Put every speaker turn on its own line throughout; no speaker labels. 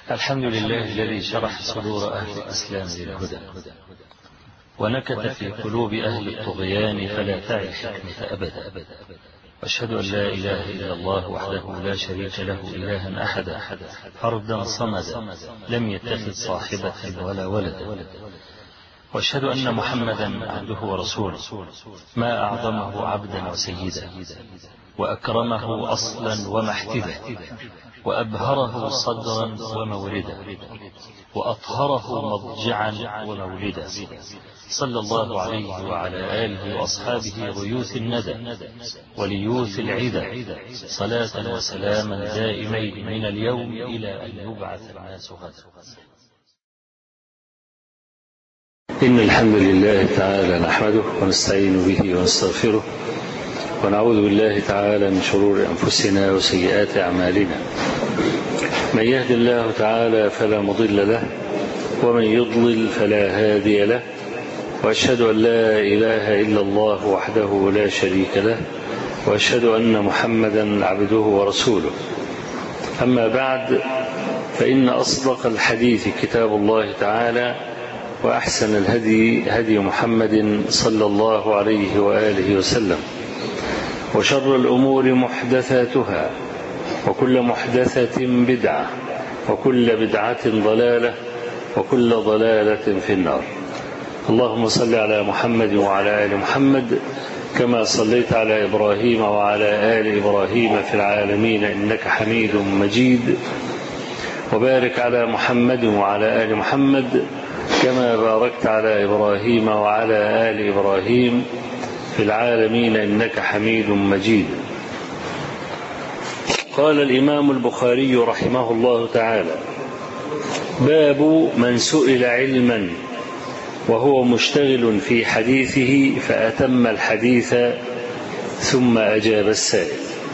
الحمد لله الذي شرح صدور أهل الإسلام للهدى ونكت في قلوب أهل الطغيان فلا تعي الحكمة أبدا. وأشهد أن لا إله إلا الله وحده لا شريك له إلها أحدا فردا صمدا لم يتخذ صاحبة ولا ولدا. وأشهد أن محمدا عبده ورسوله ما أعظمه عبدا وسيدا وأكرمه أصلا ومحتدا وأبهره صدرا وموردا وأطهره مضجعا ومولدا. صلى الله عليه وعلى آله وأصحابه غيوث الندى وليوث العدى صلاة وسلاما دائمين من اليوم إلى أن يبعث الناس غدا.
إن الحمد لله تعالى نحمده ونستعين به ونستغفره ونعوذ بالله تعالى من شرور أنفسنا وسيئات أعمالنا. من يهد الله تعالى فلا مضل له ومن يضلل فلا هادي له. وأشهد أن لا إله إلا الله وحده لا شريك له وأشهد أن محمدا عبده ورسوله. أما بعد، فإن أصدق الحديث كتاب الله تعالى وأحسن الهدي هدي محمد صلى الله عليه وآله وسلم، وشر الأمور محدثاتها وكل محدثة بدعة وكل بدعة ضلالة وكل ضلالة في النار. اللهم صل على محمد وعلى آل محمد كما صليت على إبراهيم وعلى آل إبراهيم في العالمين إنك حميد مجيد، وبارك على محمد وعلى آل محمد كما باركت على إبراهيم وعلى آل إبراهيم في العالمين إنك حميد مجيد. قال الإمام البخاري رحمه الله تعالى: باب من سئل علما وهو مشتغل في حديثه فأتم الحديث ثم أجاب السائل.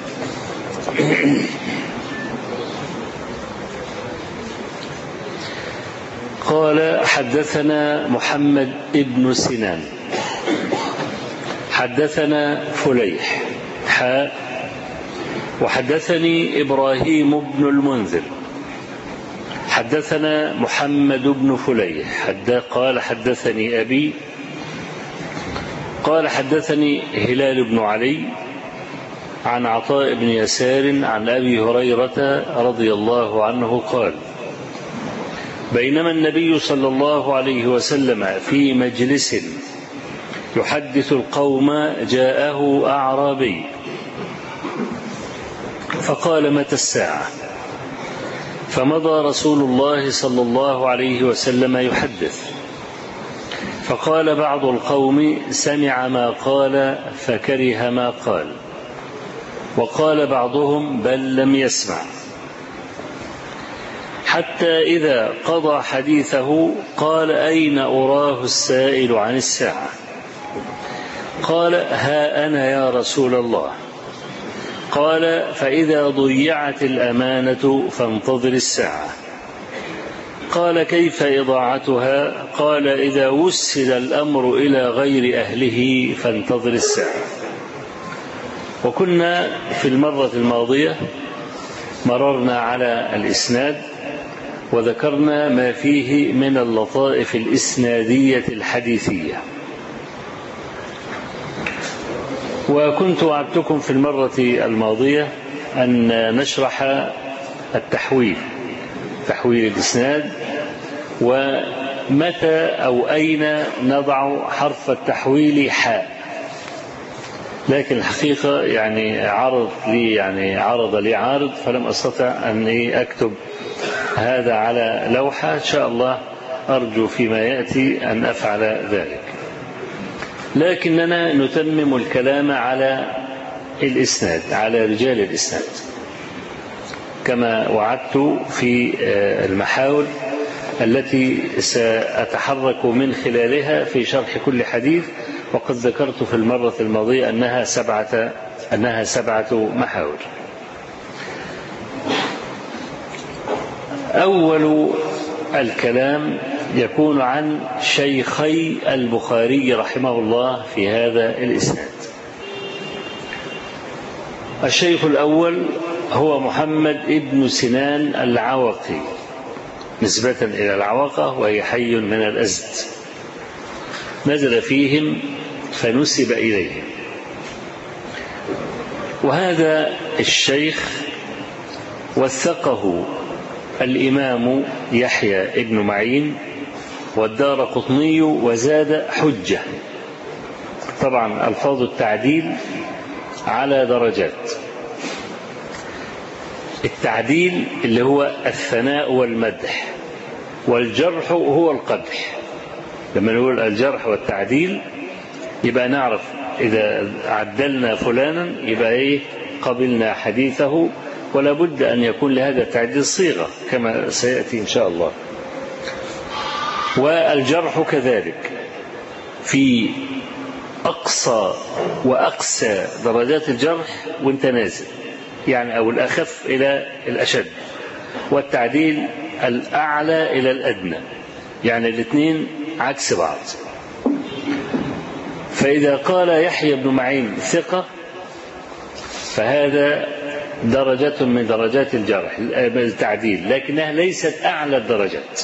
قال: حدثنا محمد ابن سنان حدثنا فليح وحدثني إبراهيم بن المنذر حدثنا محمد بن فليح قال: حدثني أبي قال: حدثني هلال بن علي عن عطاء بن يسار عن أبي هريرة رضي الله عنه قال: بينما النبي صلى الله عليه وسلم في مجلس يحدث القوم جاءه أعرابي فقال: متى الساعة؟ فمضى رسول الله صلى الله عليه وسلم يحدث، فقال بعض القوم: سمع ما قال فكره ما قال، وقال بعضهم: بل لم يسمع، حتى إذا قضى حديثه قال: أين أراه السائل عن الساعة؟ قال: ها أنا يا رسول الله. قال: فإذا ضيعت الأمانة فانتظر الساعة. قال: كيف إضاعتها؟ قال: إذا وسد الأمر إلى غير أهله فانتظر الساعة. وكنا في المرة الماضية مررنا على الإسناد وذكرنا ما فيه من اللطائف الإسنادية الحديثية، وكنت وعدتكم في المرة الماضية أن نشرح تحويل الإسناد ومتى أو أين نضع حرف التحويل حاء، لكن الحقيقة عرض لي عارض فلم أستطع أن أكتب هذا على لوحة. إن شاء الله أرجو فيما يأتي أن أفعل ذلك، لكننا نتمم الكلام على الإسناد، على رجال الإسناد، كما وعدت في المحاور التي سأتحرك من خلالها في شرح كل حديث. وقد ذكرت في المرة الماضية أنها سبعة محاور. أول الكلام يكون عن شيخي البخاري رحمه الله في هذا الإسناد. الشيخ الأول هو محمد ابن سنان العوقي نسبة إلى العوقة وهي حي من الأزد، نزل فيهم فنسب إليهم. وهذا الشيخ وثقه الإمام يحيى ابن معين والدارقطني وزاد حجة. طبعا ألفاظ التعديل على درجات. التعديل اللي هو الثناء والمدح، والجرح هو القدح. لما نقول الجرح والتعديل يبقى نعرف إذا عدلنا فلانا يبقى إيه؟ قبلنا حديثه، ولا بد أن يكون لهذا التعديل صيغة كما سيأتي إن شاء الله. والجرح كذلك في أقصى وأقسى درجات الجرح وانت نازل، يعني أو الأخف إلى الأشد، والتعديل الأعلى إلى الأدنى، يعني الاثنين عكس بعض. فإذا قال يحيى بن معين ثقة فهذا درجة من درجات الجرح التعديل، لكنها ليست أعلى الدرجات،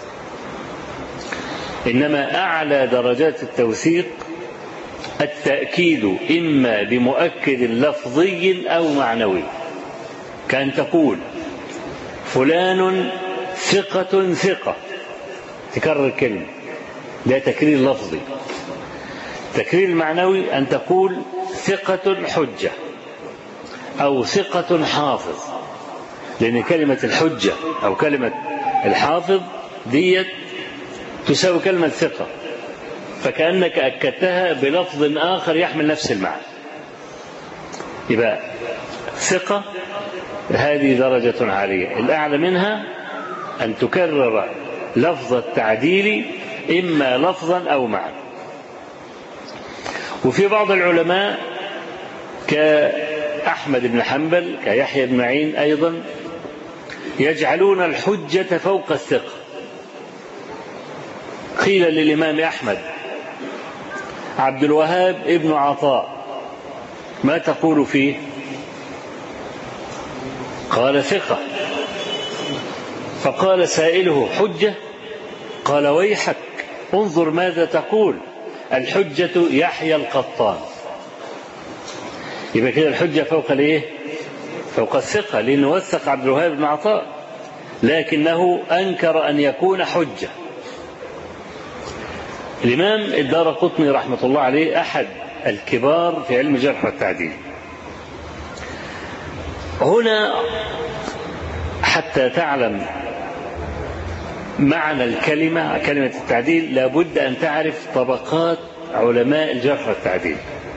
إنما أعلى درجات التوثيق التأكيد إما بمؤكد لفظي أو معنوي، كأن تقول فلان ثقة ثقة، تكرر كلمة، ده تكرير لفظي. التكرير المعنوي أن تقول ثقة حجة أو ثقة حافظ، لأن كلمة الحجة أو كلمة الحافظ ديت تساوي كلمة ثقة، فكأنك أكدتها بلفظ آخر يحمل نفس المعنى. يبقى ثقة هذه درجة عالية، الأعلى منها أن تكرر لفظ التعديل إما لفظا أو معنى. وفي بعض العلماء كأحمد بن حنبل كيحيى بن معين أيضا يجعلون الحجة فوق الثقة. قيل للإمام أحمد عبد الوهاب ابن عطاء ما تقول فيه؟ قال ثقة. فقال سائله حجة؟ قال ويحك انظر ماذا تقول، الحجة يحيى القطان. يبقى كده الحجة فوق الايه؟ فوق الثقة، لأنه وثق عبد الوهاب بن عطاء لكنه أنكر أن يكون حجة. الإمام الدارقطني رحمة الله عليه أحد الكبار في علم الجرح والتعديل. هنا حتى تعلم معنى الكلمة، كلمة التعديل، لابد أن تعرف طبقات علماء الجرح والتعديل،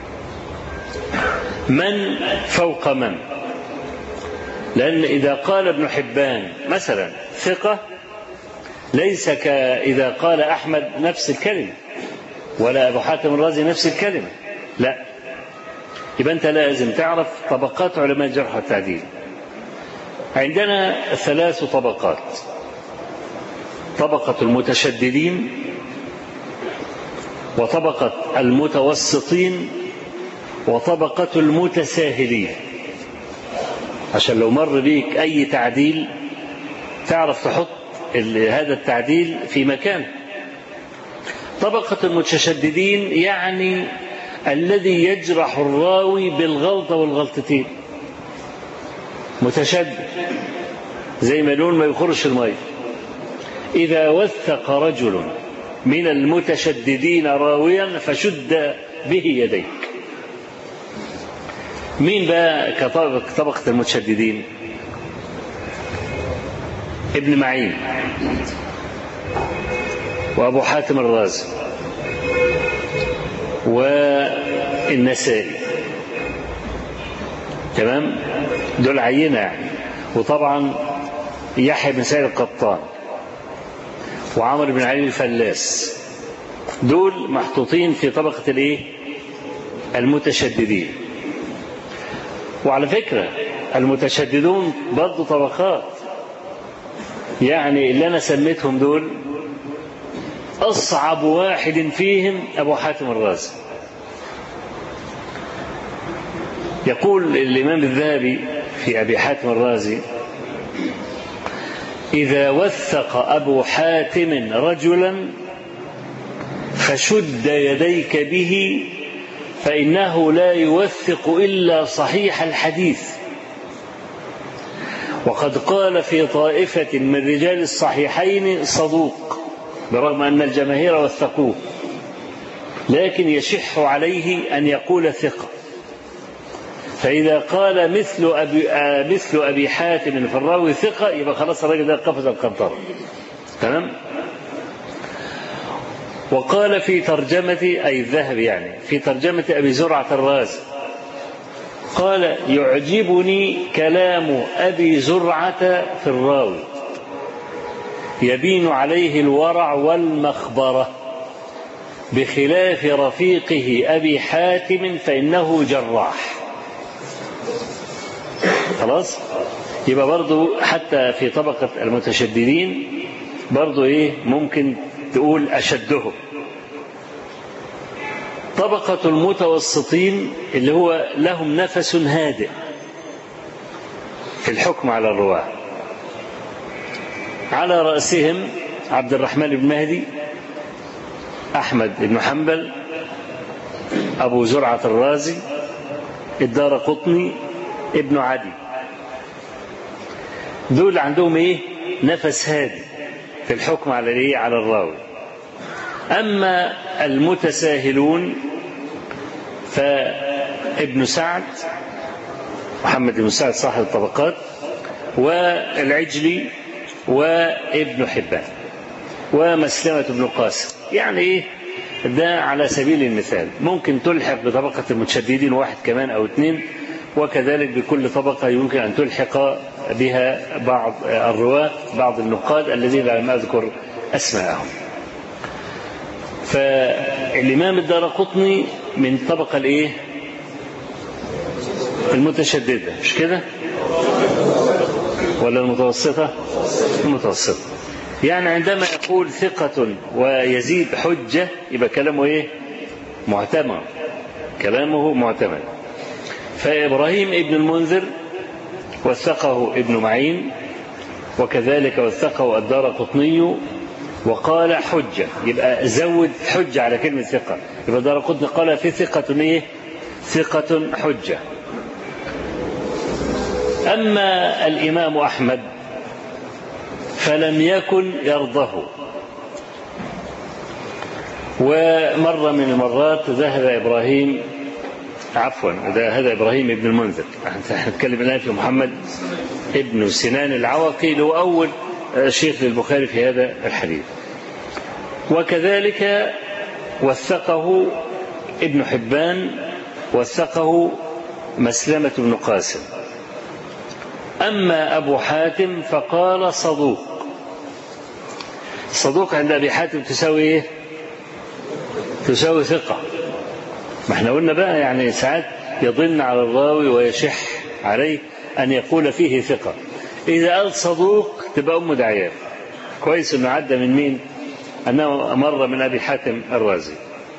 من فوق من. لأن إذا قال ابن حبان مثلا ثقة ليس كإذا قال أحمد نفس الكلمة، ولا أبو حاتم الرازي نفس الكلمة، لا. يبقى أنت لازم تعرف طبقات علماء الجرح والتعديل. عندنا 3 طبقات: طبقة المتشددين، وطبقة المتوسطين، وطبقة المتساهلين، عشان لو مر بيك أي تعديل تعرف تحط هذا التعديل في مكان. طبقة المتشددين يعني الذي يجرح الراوي بالغلطة والغلطتين، متشدد زي ما يقولون ما يخرش الماء. إذا وثق رجل من المتشددين راويا فشد به يديك. مين بقى كطبقة المتشددين؟ ابن معين وأبو حاتم الرازي والنسائي، تمام؟ دول عينة يعني. وطبعا يحيى بن سعيد القطان وعمر بن علي الفلاس، دول محطوطين في طبقة الايه؟ المتشددين. وعلى فكرة المتشددون برضو طبقات، يعني اللي أنا سميتهم دول أصعب واحد فيهم أبو حاتم الرازي. يقول الإمام الذهبي في أبي حاتم الرازي إذا وثق أبو حاتم رجلا فشد يديك به فإنه لا يوثق إلا صحيح الحديث. وقد قال في طائفة من رجال الصحيحين صدوق برغم أن الجماهير وثقوه، لكن يشح عليه أن يقول ثقة. فإذا قال مثل أبي حاتم في الراوي ثقة يبقى خلاص الراجل ده قفز القنطرة. تمام. وقال في ترجمة أي الذهبي يعني في ترجمة أبي زرعة الرازي قال يعجبني كلام أبي زرعة في الراوي يبين عليه الورع والمخبرة بخلاف رفيقه أبي حاتم فإنه جراح. خلاص. يبقى برضو حتى في طبقة المتشددين برضو ممكن تقول أشدهم. طبقة المتوسطين اللي هو لهم نفس هادئ في الحكم على الرواة، على رأسهم عبد الرحمن بن مهدي، أحمد بن حنبل، أبو زرعة الرازي، الدارقطني، ابن عدي. دول عندهم نفس هادئ في الحكم على على الراوي. أما المتساهلون فابن سعد محمد بن سعد صاحب الطبقات والعجلي وابن حبان ومسلمة بن قاسم، يعني ده على سبيل المثال. ممكن تلحق بطبقة المتشددين واحد كمان أو اثنين، وكذلك بكل طبقة يمكن أن تلحق بها بعض الرواة بعض النقاد الذين لم أذكر أسماءهم. فالإمام الدارقطني من طبقة المتشددة، مش كده ولا المتوسطة؟ المتوسطة. يعني عندما يقول ثقة ويزيد حجة يبقى كلامه معتمد، كلامه معتمد. فإبراهيم ابن المنذر وثقه ابن معين، وكذلك وثقه الدارقطني وقال حجة، يبقى زود حجة على كلمة ثقة. يبقى الدارقطني قال في ثقة ثقة حجة. أما الإمام أحمد فلم يكن يرضه، ومرة من المرات ذهب إبراهيم هذا إبراهيم ابن المنذر، نتكلم الآن في محمد ابن سنان العوقي اللي هو أول شيخ للبخاري في هذا الحديث. وكذلك وثقه ابن حبان، وثقه مسلمة بن قاسم. أما أبو حاتم فقال صدوق. صدوق عند أبي حاتم تساوي تساوي ثقة. ما احنا قلنا بقى يعني ساعات يضن على الراوي ويشح عليه أن يقول فيه ثقة. إذا قال صدوق تبقى أم دعيان. كويس أنه عدى من مين؟ أنه مر من أبي حاتم الرازي.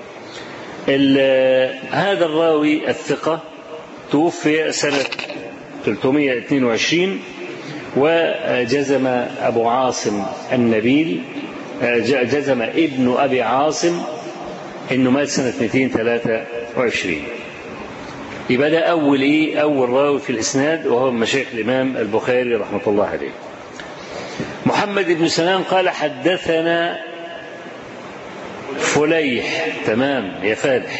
هذا الراوي الثقة توفي سنة 322، وجزم أبو عاصم النبيل، جزم ابن أبي عاصم إنه مات سنة 223. يبقى ده أول راوي في الإسناد، وهو من مشايخ الإمام البخاري رحمة الله عليه. محمد بن سنان قال حدثنا فليح. تمام يا فالح.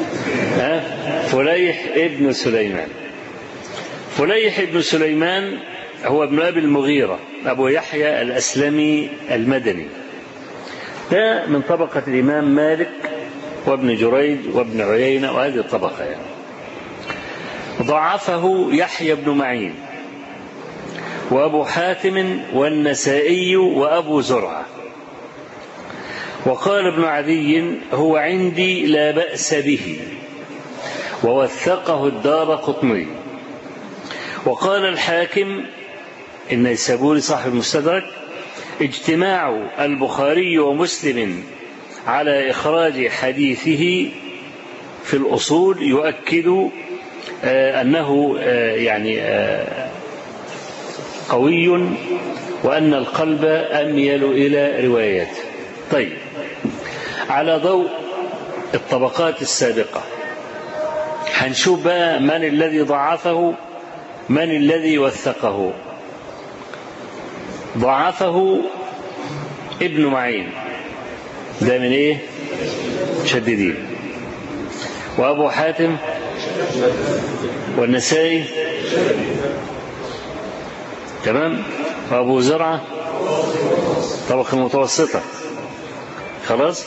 فليح ابن سليمان. فليح ابن سليمان هو ابن أبي المغيرة أبو يحيى الأسلمي المدني، ده من طبقة الإمام مالك وابن جريج وابن عيينة وهذه الطبقة يعني. ضعفه يحيى بن معين وأبو حاتم والنسائي وأبو زرعة. وقال ابن عدي هو عندي لا بأس به، ووثقه الدارقطني. وقال الحاكم النيسابوري صاحب المستدرك اجتماع البخاري ومسلم على إخراج حديثه في الأصول يؤكد أنه يعني قوي وأن القلب أميل إلى رواياته. طيب، على ضوء الطبقات السابقة هنشوف بقى من الذي ضعفه، من الذي وثقه. ضعفه ابن معين، ده من ايه؟ شديدين. وابو حاتم والنسائي، تمام. وابو زرعة طبقة متوسطة، خلاص.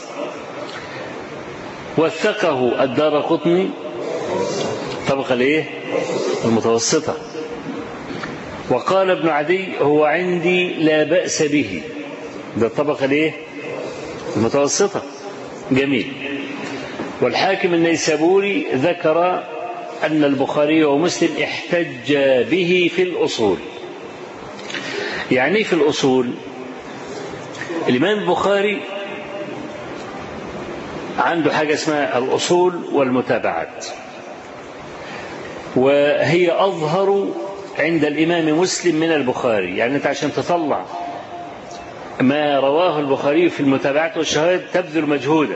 وثقه الدارقطني طبقة الايه؟ المتوسطة. وقال ابن عدي هو عندي لا بأس به، ده الطبقة الايه؟ المتوسطة. جميل. والحاكم النيسابوري ذكر أن البخاري ومسلم احتج به في الأصول. يعني في الأصول الإمام البخاري عنده حاجة اسمها الأصول والمتابعات، وهي أظهر عند الإمام مسلم من البخاري. يعني أنت عشان تطلع ما رواه البخاري في المتابعات والشهادة تبذل مجهودا،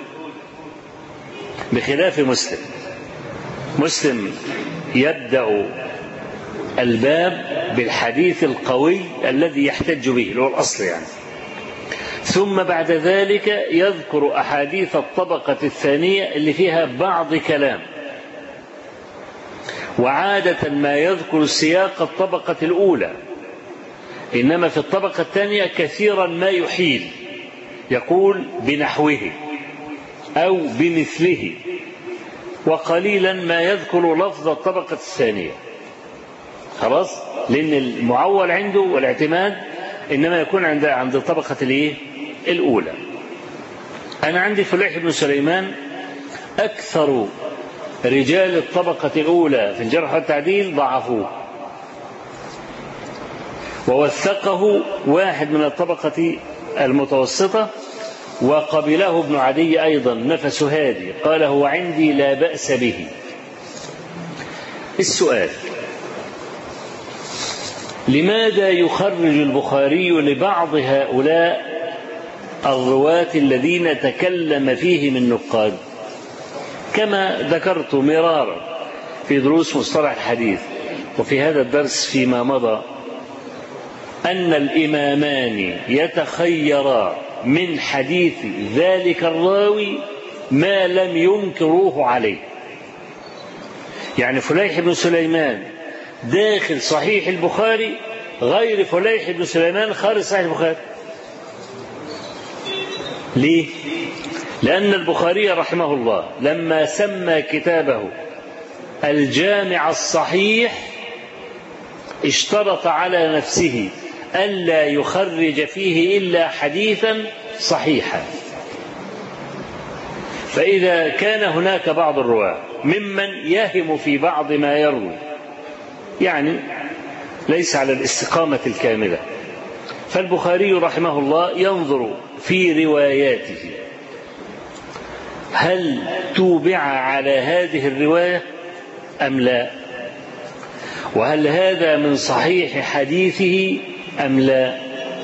بخلاف مسلم. مسلم يبدأ الباب بالحديث القوي الذي يحتج به، اللي هو الأصل يعني، ثم بعد ذلك يذكر أحاديث الطبقة الثانية اللي فيها بعض كلام، وعادة ما يذكر سياق الطبقة الأولى، إنما في الطبقة الثانية كثيرا ما يحيل، يقول بنحوه أو بمثله، وقليلا ما يذكر لفظ الطبقة الثانية. خلاص، لأن المعول عنده والاعتماد إنما يكون عند الطبقة الأولى. أنا عندي فليح بن سليمان أكثر رجال الطبقة الأولى في الجرح والتعديل ضعفوه، ووثقه واحد من الطبقة المتوسطة، وقبله ابن عدي أيضا نفس هادي، قال هو عندي لا بأس به. السؤال: لماذا يخرج البخاري لبعض هؤلاء الرواة الذين تكلم فيهم النقاد؟ كما ذكرت مرارا في دروس مصطلح الحديث وفي هذا الدرس فيما مضى، أن الإمامان يتخيرا من حديث ذلك الراوي ما لم ينكروه عليه. يعني فليح بن سليمان داخل صحيح البخاري غير فليح بن سليمان خارج صحيح البخاري. ليه؟ لأن البخاري رحمه الله لما سمى كتابه الجامع الصحيح اشترط على نفسه ألا يخرج فيه إلا حديثا صحيحا. فإذا كان هناك بعض الرواة ممن يهم في بعض ما يروي، يعني ليس على الاستقامة الكاملة، فالبخاري رحمه الله ينظر في رواياته هل توبع على هذه الرواية أم لا، وهل هذا من صحيح حديثه أم لا.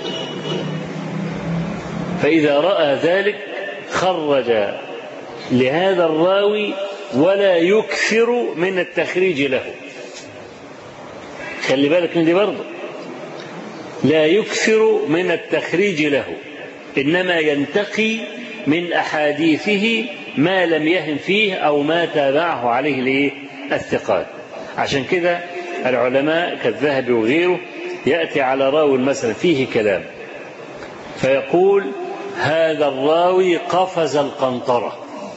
فإذا رأى ذلك خرج لهذا الراوي ولا يكثر من التخريج له. خلي بالك من دي برضه، لا يكثر من التخريج له، إنما ينتقي من أحاديثه ما لم يهم فيه أو ما تابعه عليه الثقات. عشان كده العلماء كالذهبي وغيره يأتي على راوي مثلا فيه كلام فيقول هذا الراوي قفز القنطرة.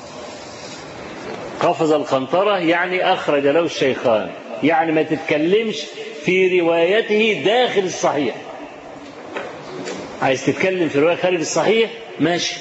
قفز القنطرة يعني أخرج له الشيخان، يعني ما تتكلمش في روايته داخل الصحيح. عايز تتكلم في رواية خارج الصحيح ماشي.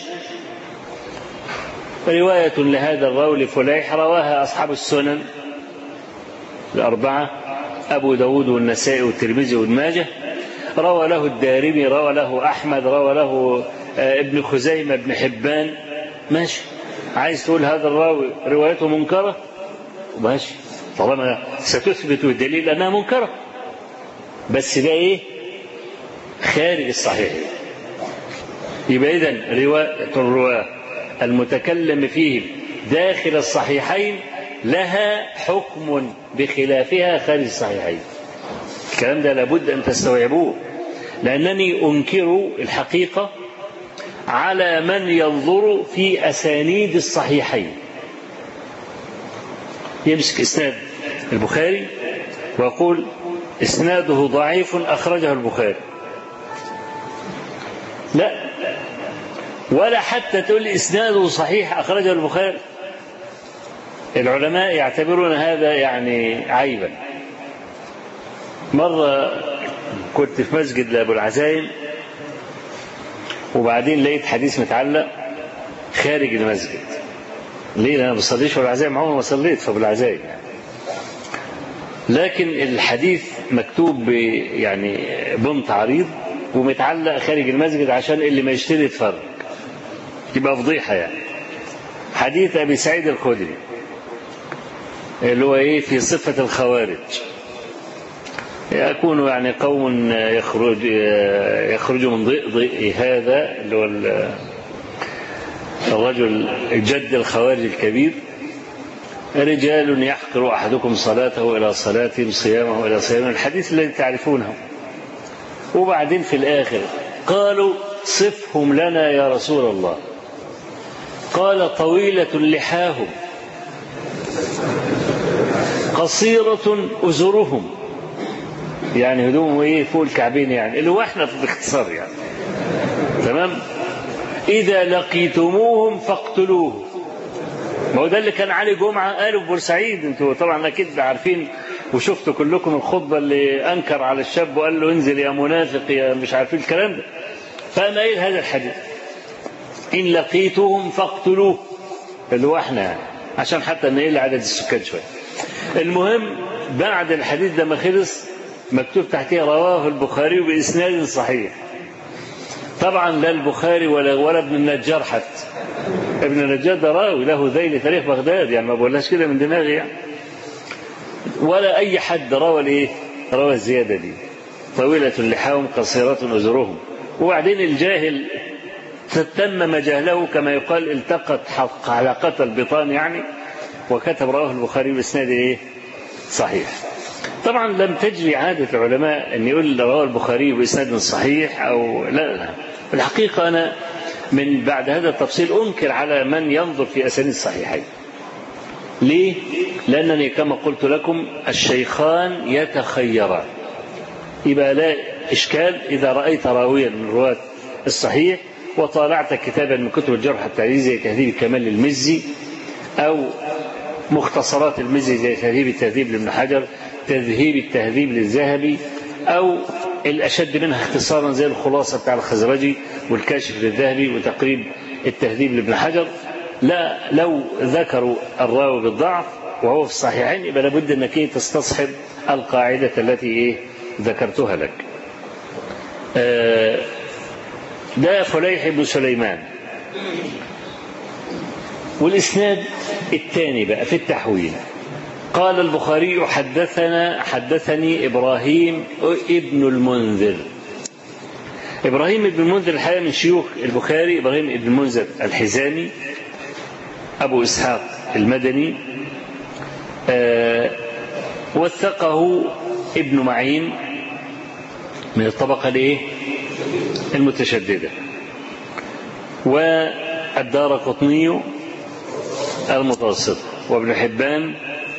رواية لهذا الراوي لفليح رواها أصحاب السنن الأربعة، أبو داود والنسائي والترمذي وابن ماجه، روى له الدارمي، روى له أحمد، روى له ابن خزيمة، ابن حبان، ماشي. عايز تقول هذا الراوي روايته منكرة ماشي، طالما ستثبت الدليل أنها منكرة، بس ده إيه؟ خارج الصحيح. يبقى إذن رواية الرواة المتكلم فيهم داخل الصحيحين لها حكم بخلافها خارج الصحيحين. الكلام ده لابد أن تستوعبوه، لأنني أنكر الحقيقة على من ينظر في أسانيد الصحيحين، يمسك إسناد البخاري ويقول إسناده ضعيف أخرجه البخاري، لا، ولا حتى تقول إسناده صحيح أخرجه البخاري. العلماء يعتبرون هذا يعني عيبا. مرة كنت في مسجد لأبو العزايم، وبعدين لقيت حديث متعلق خارج المسجد. ليه؟ أنا ما بصليش في أبو العزايم، عمري ما صليت في أبو العزايم يعني. لكن الحديث مكتوب يعني بنط عريض ومتعلق خارج المسجد عشان اللي ما يشتري يتفرج، يبقى فضيحة يعني. حديث أبي سعيد الخدري اللي هو إيه في صفة الخوارج، يكون يعني قوم يخرج من ضئ هذا اللي هو الرجل الجد الخوارج الكبير، رجال يحقر أحدكم صلاته إلى صلاتهم صيامه إلى صيامهم، الحديث الذي تعرفونه. وبعدين في الآخر قالوا صفهم لنا يا رسول الله، قال طويلة لحاهم قصيرة أزرهم، يعني هدومهم ايه فوق الكعبين، يعني اللي هو احنا باختصار يعني. تمام. إذا لقيتموهم فاقتلوه. ما هو ده اللي كان علي جمعة قالوا في بورسعيد، انتوا طبعا اكيد عارفين وشفتوا كلكم الخطبة اللي أنكر على الشاب وقال له انزل يا منافق يا مش عارفين الكلام ده. فأنا قايل هذا الحديث إن لقيتهم فاقتلوه، اللي هو احنا يعني، عشان حتى نقل عدد السكان شوية. المهم بعد الحديث ده ما خلص مكتوب تحتيه رواه البخاري بإسناد صحيح. طبعا لا البخاري ولا ابن النجار حتى. ابن النجار ده راوي له ذيل تاريخ بغداد، يعني ما بقولهاش كده من دماغي يعني. ولا أي حد روى الايه؟ روى الزيادة دي طويلة لحاهم قصيرة أزرهم. وبعدين الجاهل تتمم جهله كما يقال، التقت حلقة البطان يعني، وكتب رواه البخاري بإسناد ايه؟ صحيح. طبعا لم تجري عادة العلماء أن يقول رواه البخاري بإسناد صحيح أو لا. الحقيقة أنا من بعد هذا التفصيل أنكر على من ينظر في أسانيد الصحيحين. ليه؟ لأنني كما قلت لكم الشيخان يتخيران. يبقى لا إشكال إذا رأيت راويا من رواة الصحيح وطالعت كتابا من كتب الجرح التعديل زي تهذيب الكمال للمزي، أو مختصرات المزي زي تهذيب التهذيب لابن حجر، تذهيب التهذيب للذهبي، أو الأشد منها اختصارا زي الخلاصة بتاع الخزرجي والكاشف للذهبي وتقريب التهذيب لابن حجر، لا لو ذكروا الراوي بالضعف وهو في الصحيحين يبقى لابد أنك تستصحب القاعدة التي ذكرتها لك. ده فليح بن سليمان. والإسناد الثاني بقى في التحويل، قال البخاري حدثني إبراهيم ابن المنذر. إبراهيم ابن المنذر الحقيقة من شيوخ البخاري، إبراهيم ابن المنذر الحزامي أبو إسحاق المدني، وثقه ابن معين من الطبقة المتشددة، والدارقطني المتوسطة، وابن حبان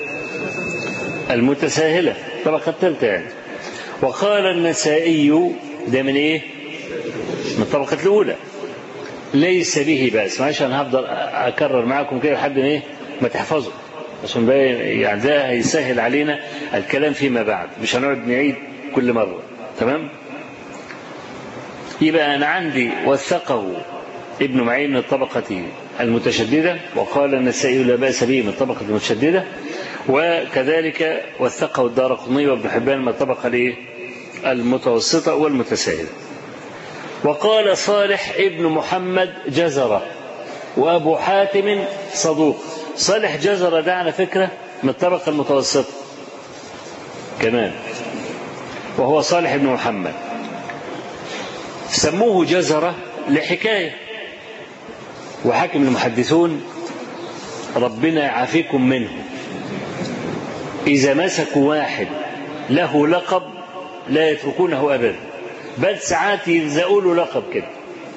المتساهلة الطبقة الثالثة يعني. وقال النسائي ده من من الطبقة الأولى ليس به بأس. معلش أنا هفضل أكرر معكم كده لحد ما تحفظوا، عشان يعني ده هيسهل علينا الكلام فيما بعد، مش هنقعد نعيد كل مرة. تمام. يبقى أنا عندي وثقه ابن معين من الطبقة المتشددة، وقال النسائي لا بأس به من الطبقة المتشددة، وكذلك وثقه الدارقطني وابن حبان من الطبقة المتوسطة والمتساهلة. وقال صالح ابن محمد جزرة، وأبو حاتم صدوق. صالح جزرة ده على فكرة من الطبقة المتوسطة كمان، وهو صالح ابن محمد. سموه جزرة لحكاية. وحكم المحدثون ربنا يعافيكم منه، إذا مسكوا واحد له لقب لا يتركونه أبدا، بل ساعات يلزقوا له لقب كده،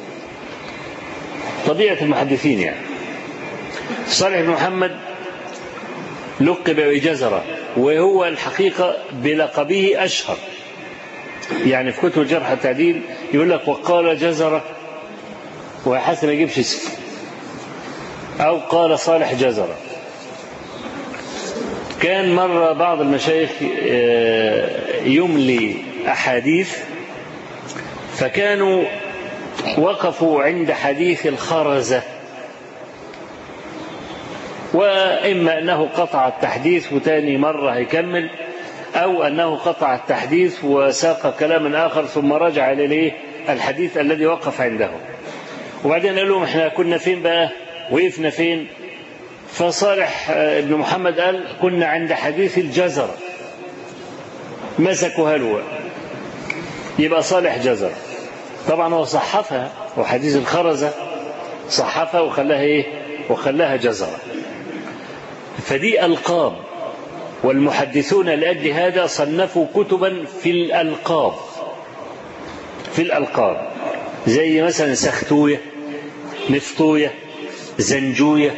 طبيعة المحدثين يعني. صالح بن محمد لقب بجزرة، وهو الحقيقة بلقبه أشهر، يعني في كتب الجرح والتعديل يقول لك وقال جزرة وحسن ما يجيبش اسم، أو قال صالح جزرة. كان مرة بعض المشايخ يملي أحاديث، فكانوا وقفوا عند حديث الخرزة، وإما أنه قطع التحديث وتاني مرة هيكمل، أو أنه قطع التحديث وساق كلاما آخر ثم رجع إليه الحديث الذي وقف عنده. وبعدين قال لهم احنا كنا فين بقى، وقفنا فين؟ فصالح بن محمد قال كنا عند حديث الجزر، مسكوا هلوة، يبقى صالح جزر. طبعا هو صحفها، وحديث الخرزة صحفها وخلاها ايه، وخلاها جزرة. فدي ألقاب، والمحدثون لأجل هذا صنفوا كتبا في الألقاب، في الألقاب زي مثلا سختوية، نفطوية، زنجوية،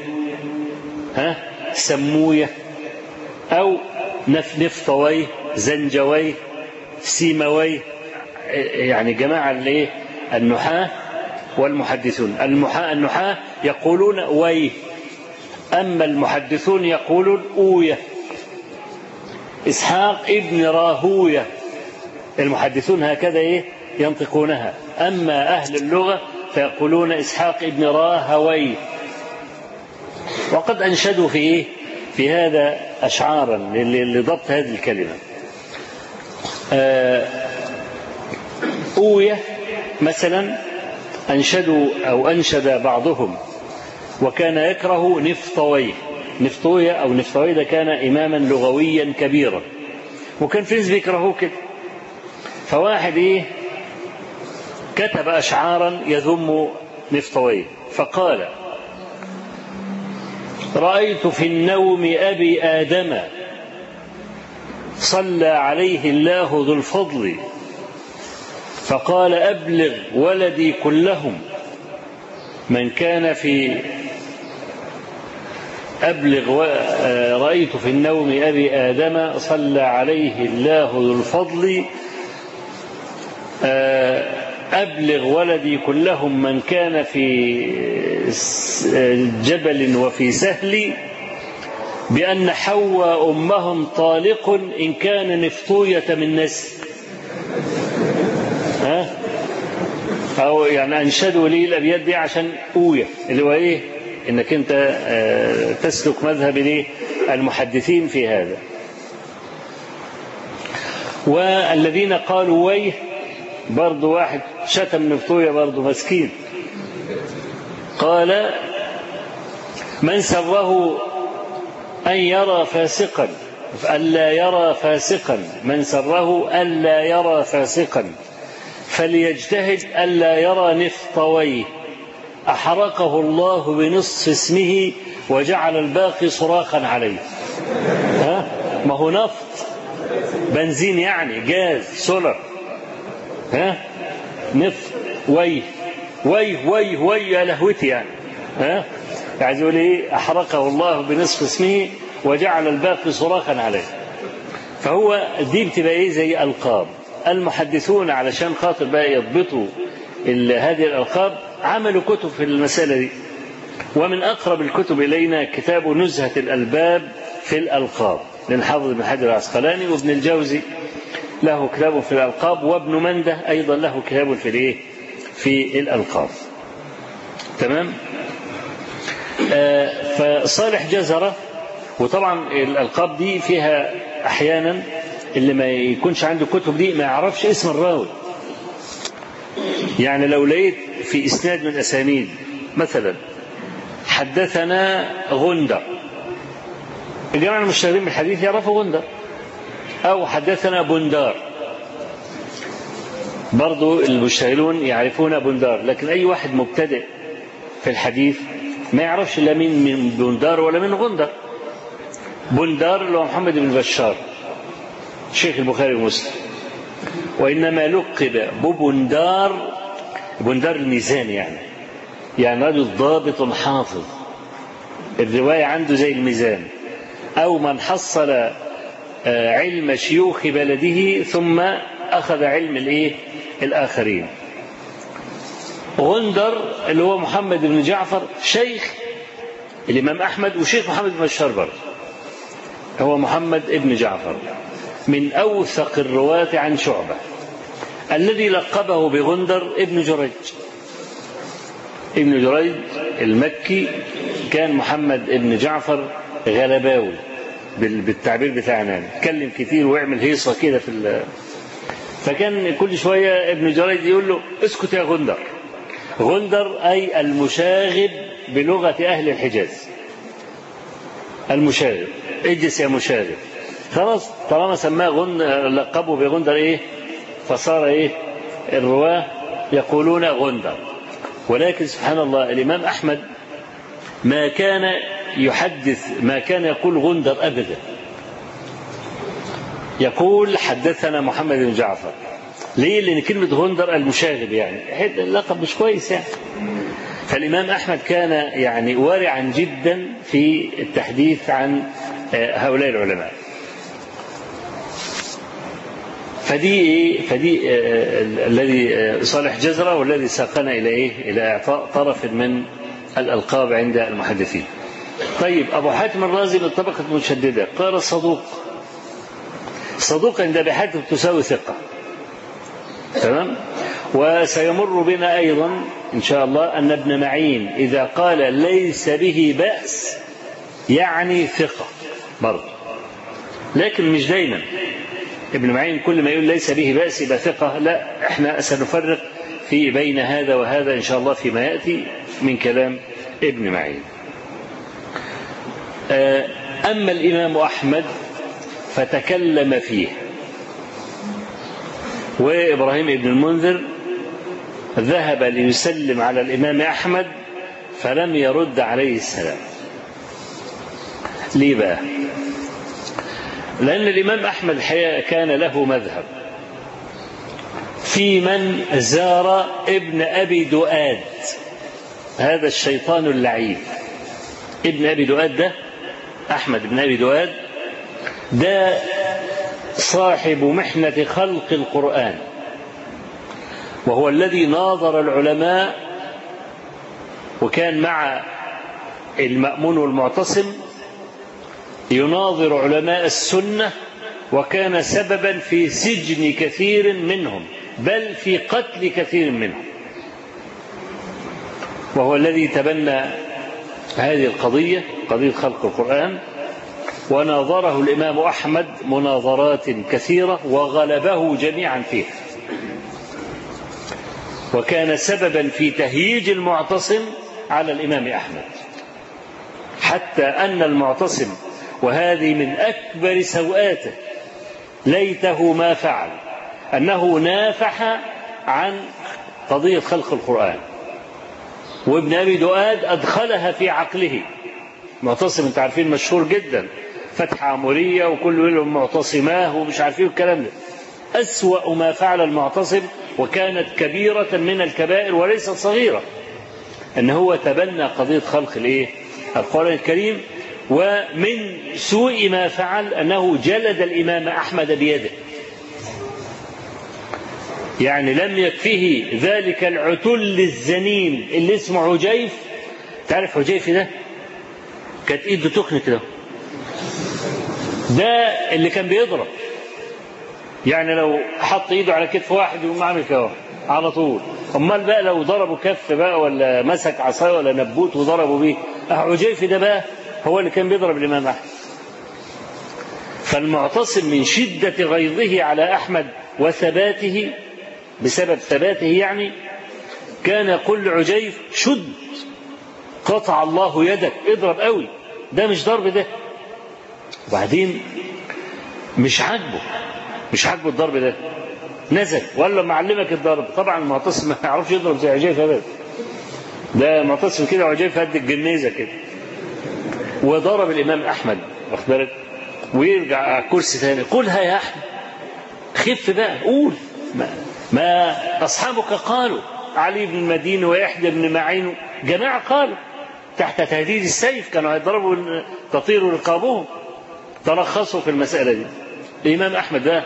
سموية، أو نفطوي، زنجوي، سيموي، يعني جماعة الايه النحاة والمحدثون. النحاة يقولون وي، أما المحدثون يقولون أوية. إسحاق ابن راهوية، المحدثون هكذا إيه ينطقونها، أما أهل اللغة فيقولون إسحاق ابن راهوي. وقد أنشدوا في إيه في هذا أشعارا لضبط هذه الكلمة. أوية مثلا أنشدوا أو أنشد بعضهم وكان يكره نفطوي. نفطوية أو نفطوي ده كان إماما لغويا كبيرا، وكان في ناس بيكرهوه كده. فواحد إيه كتب أشعارا يذم نفطوي، فقال: رأيت في النوم أبي آدم صلى عليه الله ذو الفضل، فقال: أبلغ ولدي كلهم من كان في رأيت في النوم أبي آدم صلى عليه الله ذو الفضل، أبلغ ولدي كلهم من كان في جبل وفي سهل بأن حواء أمهم طالق إن كان نفطوية من نسل. أو يعني أنشدوا لي الأبيات دي عشان أوية، اللي هو إيه إنك أنت تسلك مذهب ليه المحدثين في هذا. والذين قالوا ويه برضو واحد شتم نفطوية برضو مسكين، قال: من سره أن يرى فاسقا ألا يرى فاسقا، من سره ألا يرى فاسقا فليجتهد ألا يرى نفطويه، أحرقه الله بنصف اسمه وجعل الباقي صراخا عليه. ما هو نفط، بنزين يعني، جاز، سولر، نفط، ويه ويه ويه ويه يا لهوتي يعني. عايز يقول ايه؟ أحرقه الله بنصف اسمه وجعل الباقي صراخا عليه. فهو دي بتبقى ايه زي ألقاب. المحدثون علشان خاطر بقى يضبطوا هذه الألقاب عملوا كتب في المسألة دي. ومن أقرب الكتب إلينا كتاب نزهة الألباب في الألقاب للحافظ بن حجر العسقلاني، وابن الجوزي له كتاب في الألقاب، وابن منده أيضا له كتاب في الألقاب. تمام. فصالح جزرة. وطبعا الألقاب دي فيها أحيانا اللي ما يكونش عنده كتب دي ما يعرفش اسم الراوي. يعني لو لقيت في إسناد من أسانيد مثلا حدثنا غندر، الجماعة المشتهرين بالحديث يعرفوا غندر، أو حدثنا بندار، برضو المشتغلون يعرفون بندار، لكن أي واحد مبتدئ في الحديث ما يعرفش لا مين من بندار ولا من غندر. بندار اللي هو محمد بن بشار شيخ البخاري ومسلم، وإنما لقب ببندار، بندار الميزان يعني رجل ضابط حافظ، الرواية عنده زي الميزان، أو من حصل علم شيوخ بلده ثم أخذ علم الآخرين. غندر اللي هو محمد بن جعفر شيخ الإمام أحمد وشيخ محمد بن بشار برضه، هو محمد بن جعفر من أوثق الرواة عن شعبة. الذي لقبه بغندر ابن جريج. ابن جريج المكي كان محمد بن جعفر غلباوي بالتعبير بتاعنا، يتكلم كتير ويعمل هيصة كده فكان كل شوية ابن جريج يقول له اسكت يا غندر. غندر أي المشاغب بلغة أهل الحجاز، المشاغب، اجلس يا مشاغب. خلاص طالما سماه لقبه بغندر فصار الرواة يقولون غندر. ولكن سبحان الله الإمام أحمد ما كان يحدث، ما كان يقول غندر أبدا، يقول حدثنا محمد بن جعفر. ليه؟ لأن كلمة غندر المشاغب اللقب مش كويس فالإمام أحمد كان وارعا جدا في التحديث عن هؤلاء العلماء. فدي الذي صالح جزرة والذي ساقنا إلى إعطاء طرف من الألقاب عند المحدثين. طيب أبو حاتم الرازي من الطبقة المتشددة قال صدوق عند أبي حاتم تساوي ثقة. تمام. وسيمر بنا أيضا إن شاء الله أن ابن معين إذا قال ليس به بأس يعني ثقة برضه، لكن مش دايما. ابن معين كل ما يقول ليس به بأس يبقى ثقة، لا، احنا سنفرق في بين هذا وهذا إن شاء الله فيما يأتي من كلام ابن معين. أما الإمام أحمد فتكلم فيه، وإبراهيم بن المنذر ذهب ليسلم على الإمام أحمد فلم يرد عليه السلام. ليه بقى؟ لأن الإمام أحمد الحقيقة كان له مذهب في من زار ابن أبي دؤاد، هذا الشيطان اللعين. ابن أبي دؤاد ده أحمد بن أبي دؤاد ده صاحب محنة خلق القرآن، وهو الذي ناظر العلماء، وكان مع المأمون والمعتصم يناظر علماء السنة، وكان سببا في سجن كثير منهم بل في قتل كثير منهم، وهو الذي تبنى هذه القضية، قضية خلق القرآن، وناظره الإمام أحمد مناظرات كثيرة وغلبه جميعا فيها، وكان سببا في تهييج المعتصم على الإمام أحمد، حتى أن المعتصم، وهذه من أكبر سوءاته ليته ما فعل، أنه نافح عن قضية خلق القرآن، وابن أبي دؤاد أدخلها في عقله. معتصم انت عارفين مشهور جدا، فتح عمورية وكل منهم معتصماه ومش عارفين الكلام ده. أسوأ ما فعل المعتصم، وكانت كبيرة من الكبائر وليست صغيرة، أن هو تبنى قضية خلق القرآن الكريم. ومن سوء ما فعل أنه جلد الإمام أحمد بيده، لم يكفه ذلك العتل الزنين اللي اسمه عجيف. تعرف عجيف ده كانت ايده تخنق كده، ده اللي كان بيضرب، لو حط ايده على كتف واحد يقوم عامل كده على طول. امال بقى لو ضربوا كف بقى، ولا مسك عصايه ولا نبوت وضربوا بيه، عجيف ده بقى هو اللي كان بيضرب الإمام أحمد. فالمعتصم من شدة غيظه على أحمد وثباته، بسبب ثباته كان يقول لعجيف شد، قطع الله يدك، اضرب قوي، ده مش ضرب ده. وبعدين مش عاجبه الضرب ده، نزل ولا معلمك الضرب. طبعا المعتصم ما يعرفش يضرب زي عجيفة أبدا، ده معتصم كده وعجيفة قد الجنيزة كده. وضرب الإمام أحمد واخد بالك، ويرجع على الكرسي ثاني، قولها يا أحمد، خف بقى قول ما أصحابك قالوا، علي بن المديني ويحيى بن معين جماعة قالوا تحت تهديد السيف كانوا هيضربوا تطير رقابهم، تلخصوا في المسألة دي. الإمام أحمد بقى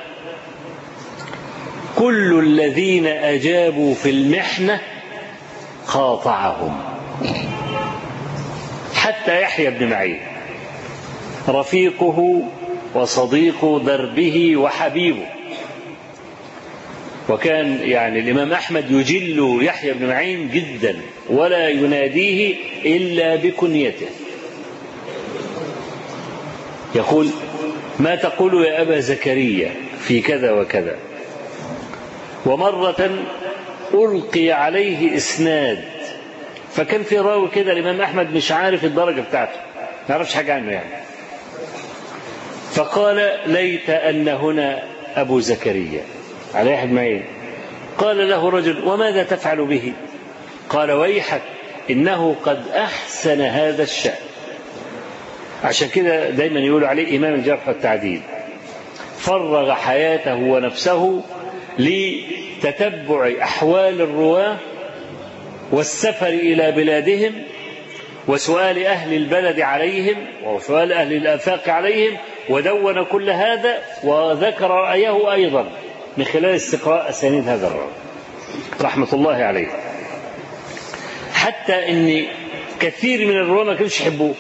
كل الذين أجابوا في المحنة قاطعهم، حتى يحيى بن معين رفيقه وصديق دربه وحبيبه. وكان يعني الإمام أحمد يجل يحيى بن معين جدا ولا يناديه إلا بكنيته. يقول ما تقول يا أبا زكريا في كذا وكذا. ومرة ألقي عليه إسناد، فكان في راوي كده الإمام أحمد مش عارف الدرجة بتاعته، ما يعرفش حاجة عنه يعني، فقال ليت أن هنا أبو زكريا على يحيى بن معين. قال له رجل وماذا تفعل به؟ قال ويحك إنه قد أحسن هذا الشأن. عشان كده دايما يقولوا عليه إمام الجرح والتعديل، فرغ حياته ونفسه لتتبع أحوال الرواة والسفر إلى بلادهم وسؤال أهل البلد عليهم وسؤال أهل الآفاق عليهم، ودون كل هذا وذكر رأيه أيضا من خلال استقراء أسانيد هذا الراوي رحمة الله عليه. حتى أن كثير من الرواة ما كانوش يحبوه،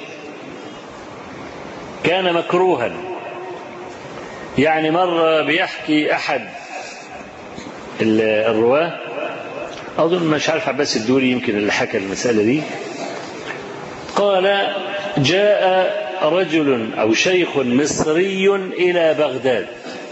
كان مكروها. يعني مرة بيحكي أحد الرواة، أظن مش عارف عباس الدوري يمكن اللي حكى المسألة دي، قال جاء رجل أو شيخ مصري إلى بغداد.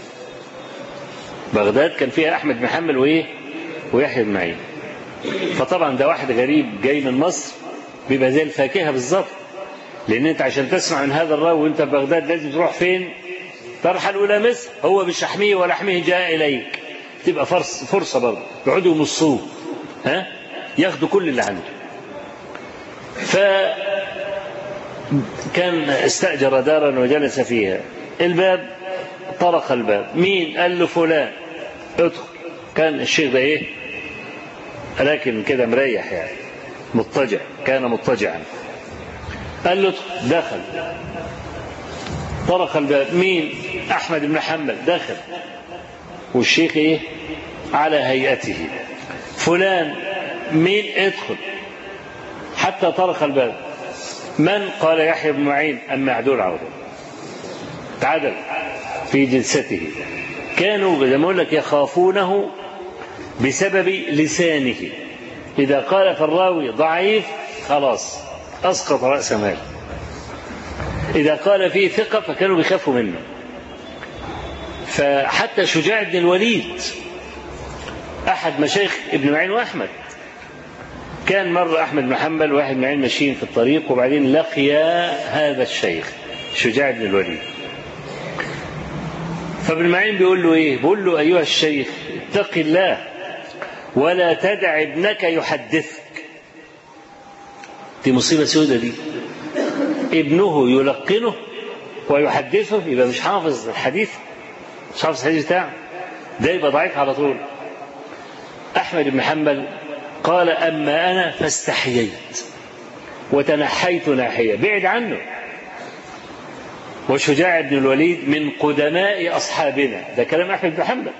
بغداد كان فيها أحمد بن حنبل ويحيى بن معين، فطبعا ده واحد غريب جاي من مصر بيبقى زي الفاكهة بالظبط، لأن أنت عشان تسمع من هذا الراوي وأنت في بغداد لازم تروح فين؟ ترحل إلى مصر، هو بشحمه ولحمه جاء إليك، تبقى فرصة برضه يقعدوا يمصوه ياخدوا كل اللي عنده. فكان استأجر دارا وجلس فيها، الباب طرق الباب، مين؟ قال له فلان ادخل. كان الشيخ ده لكن كده مريح يعني مضطجع، كان مضطجعا. قال له ادخل، دخل طرق الباب، مين؟ أحمد بن حنبل، دخل والشيخ على هيئته. فلان مين؟ ادخل، حتى طرق الباب. من؟ قال يحيى بن معين. أما عدول عوض تعدل في جلسته. كانوا زي ما أقول لك يخافونه بسبب لسانه، إذا قال فالراوي ضعيف خلاص أسقط رأس مال، إذا قال فيه ثقة فكانوا بيخافوا منه. فحتى شجاع بن الوليد أحد مشايخ ابن معين وأحمد، كان مرة أحمد بن حنبل وواحد معين ماشيين في الطريق، وبعدين لقيا هذا الشيخ شجاع بن الوليد، فابن معين بيقول له بيقول له أيها الشيخ اتق الله ولا تدع ابنك يحدثك. دي مصيبة سودة دي، ابنه يلقنه ويحدثه، يبقى مش حافظ الحديث، مش حافظ الحديث بتاعه، ده يبقى ضعيف على طول. أحمد بن حنبل قال أما أنا فاستحييت وتنحيت ناحية، بعد عنه. وشجاع بن الوليد من قدماء أصحابنا، ده كلام أحمد بن حنبل.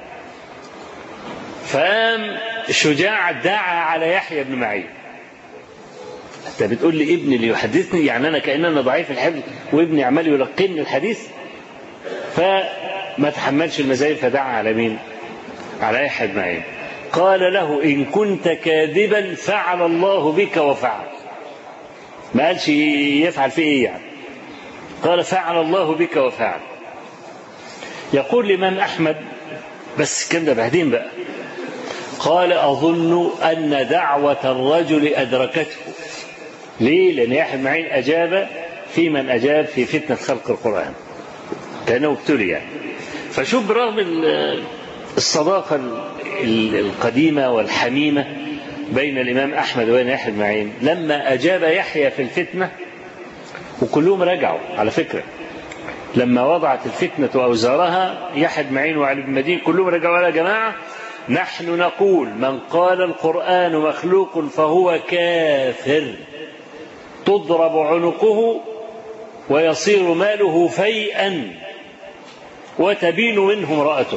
فقام شجاع دعا على يحيى بن معين، أنت بتقول لي ابني اللي يحدثني، يعني أنا كأننا ضعيف الحفظ وابني عمال يلقني الحديث. فما تحملش المزايد فدعا على مين؟ على يحيى بن معين. قال له إن كنت كاذبا فعل الله بك وفعل، ما قالش يفعل في إيه يعني، قال فعل الله بك وفعل. يقول الإمام أحمد بس كده بعدين بقى، قال أظن أن دعوة الرجل أدركته. ليه؟ لأن يحيى بن معين أجاب في من أجاب في فتنة خلق القرآن، كانوا ابتلي يعني. فشوف برغم الصداقة القديمة والحميمة بين الإمام أحمد وبين يحيى بن معين لما أجاب يحيى في الفتنة، وكلهم رجعوا على فكرة، لما وضعت الفتنة أوزارها يحيى بن معين وعلي بن المديني كلهم رجعوا يا جماعة نحن نقول من قال القرآن مخلوق فهو كافر تضرب عنقه ويصير ماله فيئا وتبين منه امرأته.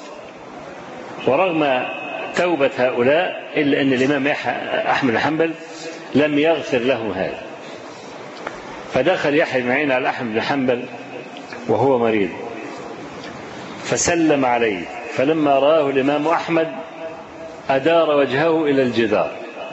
ورغم توبة هؤلاء إلا أن الإمام أحمد بن حنبل لم يغفر لهم هذا، فدخل يحيى بن معين على أحمد بن حنبل وهو مريض فسلم عليه، فلما رآه الإمام أحمد أدار وجهه إلى الجدار،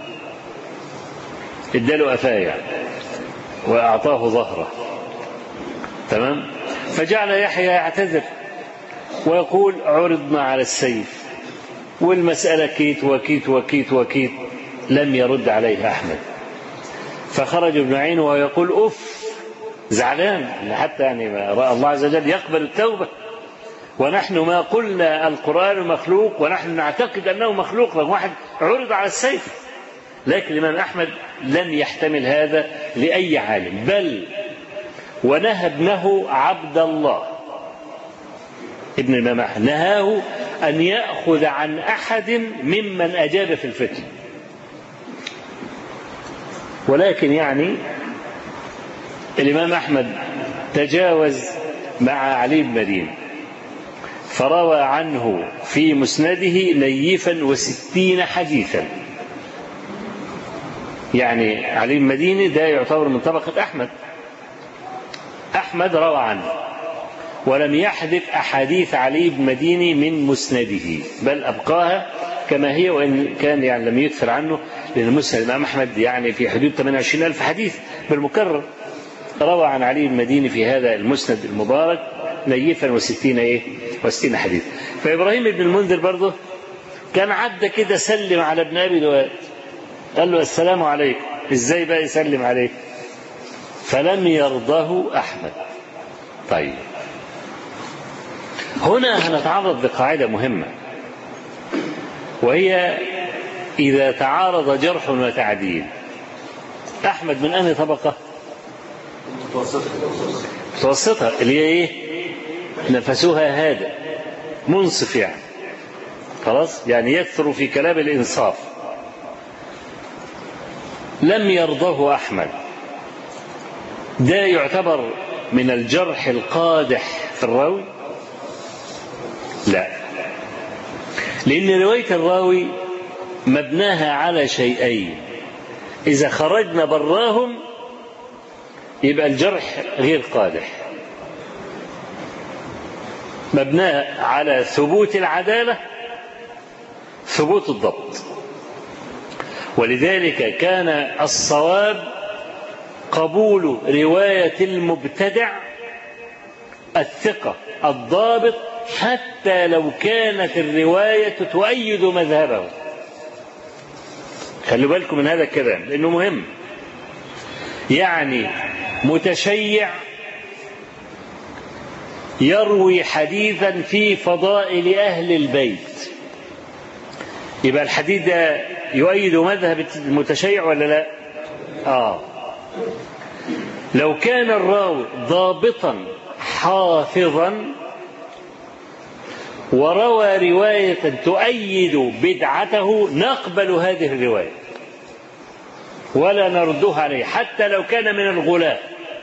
اداله أفايا وأعطاه ظهره، تمام. فجعل يحيى يعتذر ويقول عرضنا على السيف والمسألة كيت وكيت وكيت وكيت، لم يرد عليه أحمد. فخرج ابن معين وهو يقول أف، زعلان حتى يعني رأى الله عز وجل يقبل التوبة، ونحن ما قلنا القرآن مخلوق ونحن نعتقد أنه مخلوق، رغم واحد عرض على السيف. لكن الإمام أحمد لم يحتمل هذا لأي عالم، بل ونهى ابنه عبد الله ابن الإمام أحمد نهاه أن يأخذ عن أحد ممن أجاب في الفتن. ولكن يعني الإمام أحمد تجاوز مع علي بن المديني فروى عنه في مسنده نيفا و60 حديثا. يعني علي بن المديني ده يعتبر من طبقة أحمد. أحمد روى عنه ولم يحذف أحاديث علي بن المديني من مسنده، بل أبقاها كما هي، وإن كان يعني لم يكثر عنه، لأن مسند الإمام أحمد يعني في حدود 28,000 حديث بالمكرر. روى عن علي بن المديني في هذا المسند المبارك نيفا و60 حديث. فإبراهيم بن المنذر برضه كان عدى كده سلم على ابن أبي دواد، قال له السلام عليكم، إزاي بقى يسلم عليه؟ فلم يرضه أحمد. طيب هنا هنتعرض لقاعدة مهمة، وهي إذا تعارض جرح وتعديل، أحمد من أنهي طبقة؟ متوسطة، اللي هي إيه؟ نفسها هذا منصف، يعني خلاص، يعني يكثر في كلام الإنصاف. لم يرضه أحمد، ده يعتبر من الجرح القادح في الراوي؟ لا، لأن رواية الراوي مبناها على شيئين، إذا خرجنا براهم يبقى الجرح غير قادح، مبناها على ثبوت العدالة، ثبوت الضبط. ولذلك كان الصواب قبول رواية المبتدع الثقة الضابط حتى لو كانت الرواية تؤيد مذهبه. خلوا بالكم من هذا الكلام لأنه مهم. يعني متشيع يروي حديثا في فضائل أهل البيت، يبقى الحديث ده يؤيد مذهب المتشيع ولا لا؟ لو كان الراوي ضابطا حافظا وروى رواية تؤيد بدعته نقبل هذه الرواية ولا نردها عليه حتى لو كان من الغلاة.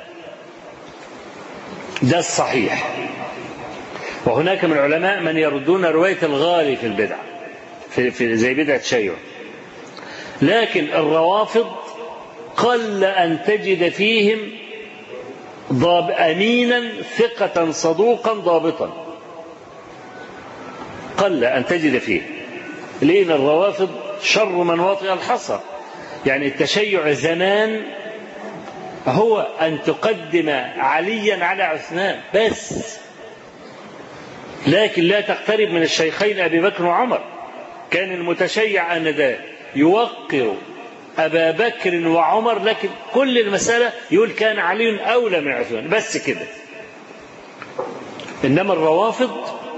ده الصحيح. وهناك من العلماء من يردون رواية الغالي في البدع، في زي بدعة شيوع. لكن الروافض قل أن تجد فيهم أمينا ثقة صدوقا ضابطا، قل أن تجد فيه، لأن الروافض شر من وطئ الحصى. يعني التشيع زمان هو أن تقدم عليا على عثمان بس، لكن لا تقترب من الشيخين أبي بكر وعمر. كان المتشيع آنذاك يوقر أبا بكر وعمر، لكن كل المسألة يقول كان علي أولى من عثمان بس كده. إنما الروافض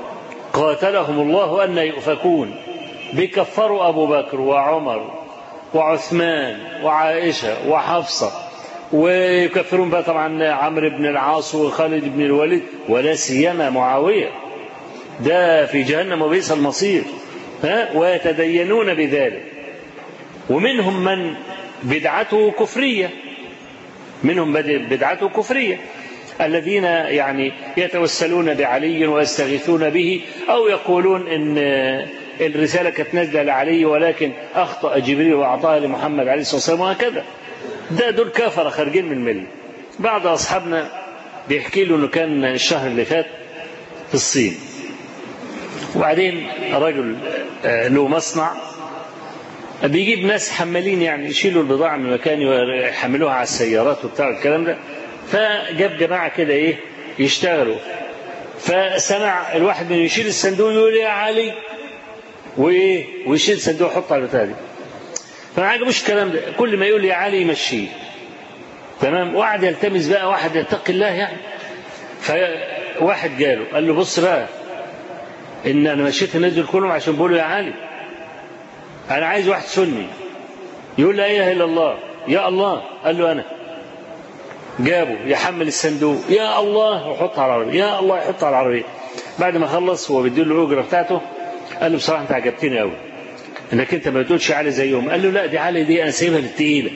قاتلهم الله أن يؤفكون، بيكفروا أبو بكر وعمر وعثمان وعائشة وحفصة، ويكفرون بقى طبعا عمرو بن العاص وخالد بن الوليد، ولا سيما معاوية، ده في جهنم وبئس المصير. ويتدينون بذلك. ومنهم من بدعته كفرية، منهم بدعته كفرية، الذين يعني يتوسلون بعلي ويستغيثون به، أو يقولون إن الرسالة كانت نازلة لعلي ولكن أخطأ جبريل وأعطاها لمحمد عليه الصلاة والسلام، وهكذا. دول كافرة خارجين من الملة. بعض أصحابنا بيحكي له إنه كان الشهر اللي فات في الصين، وبعدين رجل له مصنع بيجيب ناس حمالين يعني يشيلوا البضاعة من مكان يحملوها على السيارات وبتاع الكلام ده، فجاب جماعة كده إيه يشتغلوا، فسمع الواحد من يشيل الصندوق يقول يا علي، وإيه ويشيل الصندوق يحطه على البتاع دي، فما عجبوش الكلام ده، كل ما يقول يا علي يمشيه. تمام. وقعد يلتمس بقى واحد يتقي الله يعني، فواحد جاله قال له بص بقى، إن أنا مشيت الناس دول كلهم عشان بيقولوا يا علي، أنا عايز واحد سني يقول لا إله إلا الله يا الله. قال له أنا. جابه يحمل الصندوق يا الله ويحطها على العربية، يا الله يحطها على العربية. بعد ما خلص هو بيديله الأجرة بتاعته، قال له بصراحة أنت عجبتني قوي إنك أنت ما بتقولش علي زيهم. قال له لا، دي علي دي أنا سايبها للتقيلة.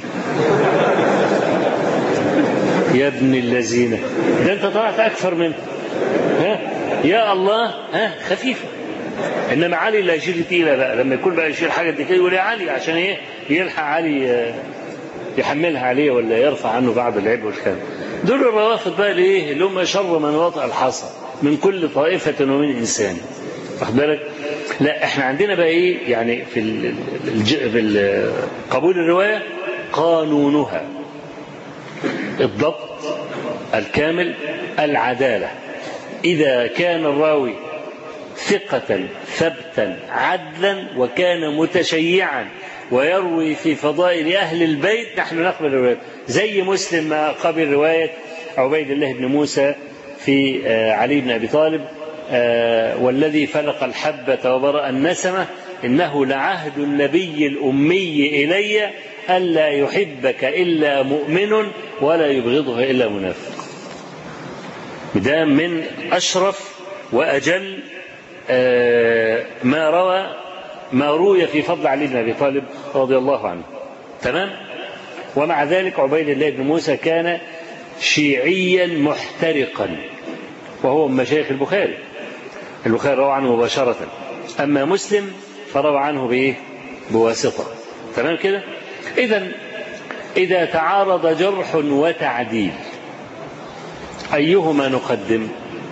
يا ابن الذين، ده أنت طلعت أكثر منه. يا الله خفيفة، إنما علي اللي هيشيل تقيلة بقى، لما يكون بقى يشيل حاجة دي كده يقول يا علي، عشان إيه يلحق علي يحملها عليه ولا يرفع عنه بعض العيب والكلام. دول الروافض بقى لإيه اللي هم شر من وطأ الحصى من كل طائفة ومن إنسان. واخد بالك؟ لا احنا عندنا بقى إيه يعني في قبول الرواية قانونها الضبط الكامل، العدالة. إذا كان الراوي ثقة ثبتا عدلا وكان متشيعا ويروي في فضائل أهل البيت، نحن نقبل الرواية. زي مسلم ما قبل رواية عبيد الله بن موسى في علي بن أبي طالب، والذي فلق الحبة وبرأ النسمة إنه لعهد النبي الأمي إلي ألا يحبك إلا مؤمن ولا يبغضه إلا منافق. ده من أشرف وأجل ما روي في فضل علي بن أبي طالب رضي الله عنه. تمام. ومع ذلك عبيد الله بن موسى كان شيعيا محترقا، وهو من مشايخ البخاري روى عنه مباشرة، أما مسلم فروى عنه بإيه؟ بواسطة. تمام كده. إذا تعارض جرح وتعديل أيهما نقدم؟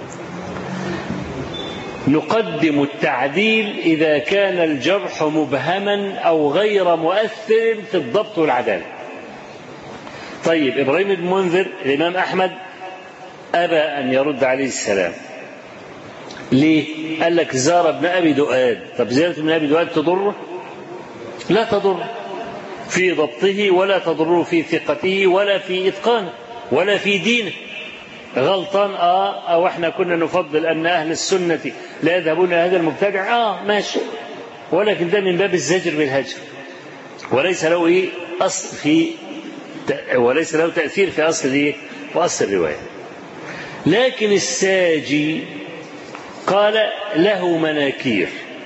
نقدم التعديل إذا كان الجرح مبهما أو غير مؤثر في الضبط والعدالة. طيب إبراهيم بن منذر الإمام أحمد أبى أن يرد عليه السلام. ليه؟ قال لك زار ابن أبي دؤاد. طب زيارة ابن أبي دؤاد تضره؟ لا تضر في ضبطه، ولا تضر في ثقته، ولا في إتقانه، ولا في دينه. غلطان أو احنا كنا نفضل أن أهل السنة لا يذهبون هذا المبتدع ماشي، ولكن ده من باب الزجر بالهجر، وليس له إيه أصل وليس له تأثير في أصل إيه وأصل الرواية. لكن الساجي قال له مناكير،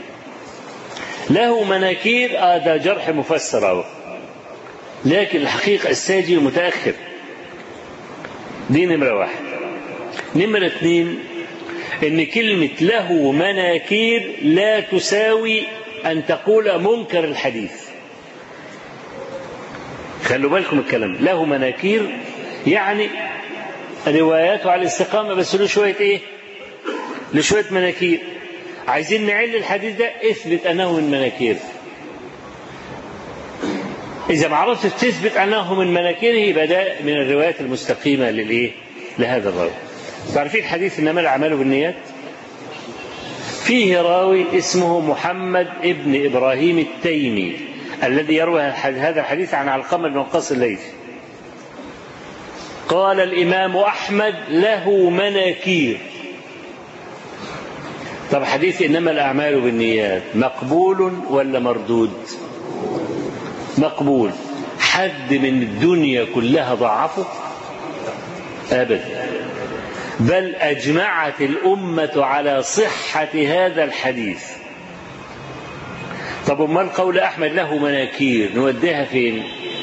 ده جرح مفسر لكن الحقيقة الساجي متأخر. دي نمرة واحد. نمرة اثنين، ان كلمة له مناكير لا تساوي ان تقول منكر الحديث. خلوا بالكم الكلام، له مناكير يعني رواياته على الاستقامة، بس له شوية ايه؟ له شوية مناكير. عايزين نعل الحديث ده، اثبت انه من مناكير. إذا ما عرفت تثبت أنه من مناكيره يبقى ده من الروايات المستقيمة لهذا الراوي. تعرفين حديث إنما الأعمال بالنيات؟ فيه راوي اسمه محمد ابن إبراهيم التيمي الذي يروي هذا الحديث عن علقمة بن وقاص الليثي. قال الإمام أحمد له مناكير. طب حديث إنما الأعمال بالنيات مقبول ولا مردود؟ مقبول. حد من الدنيا كلها ضعفه؟ أبدا، بل أجمعت الأمة على صحة هذا الحديث. طب امال قول أحمد له مناكير نوديها فين؟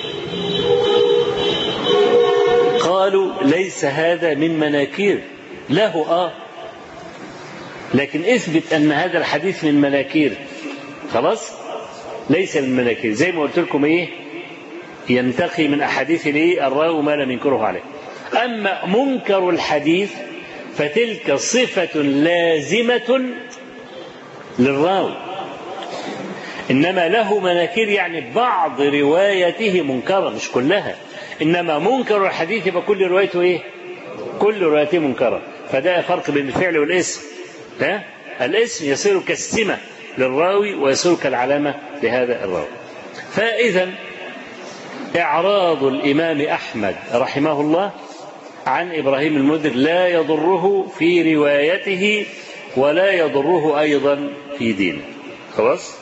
قالوا ليس هذا من مناكير له، لكن اثبت أن هذا الحديث من مناكير، خلاص ليس من مناكير. زي ما قلت لكم ينتقي من أحاديث الراوي ما لم ينكره عليه. أما منكر الحديث فتلك صفة لازمة للراوي، إنما له مناكير يعني بعض روايته منكرة مش كلها، إنما منكر الحديث يبقى كل روايته كل روايته منكرة. فده فرق بين الفعل والاسم. الاسم يصير كالسمة للراوي ويصير كالعلامة لهذا الراوي. فإذا إعراض الإمام أحمد رحمه الله عن إبراهيم المنذر لا يضره في روايته ولا يضره أيضا في دينه. خلاص.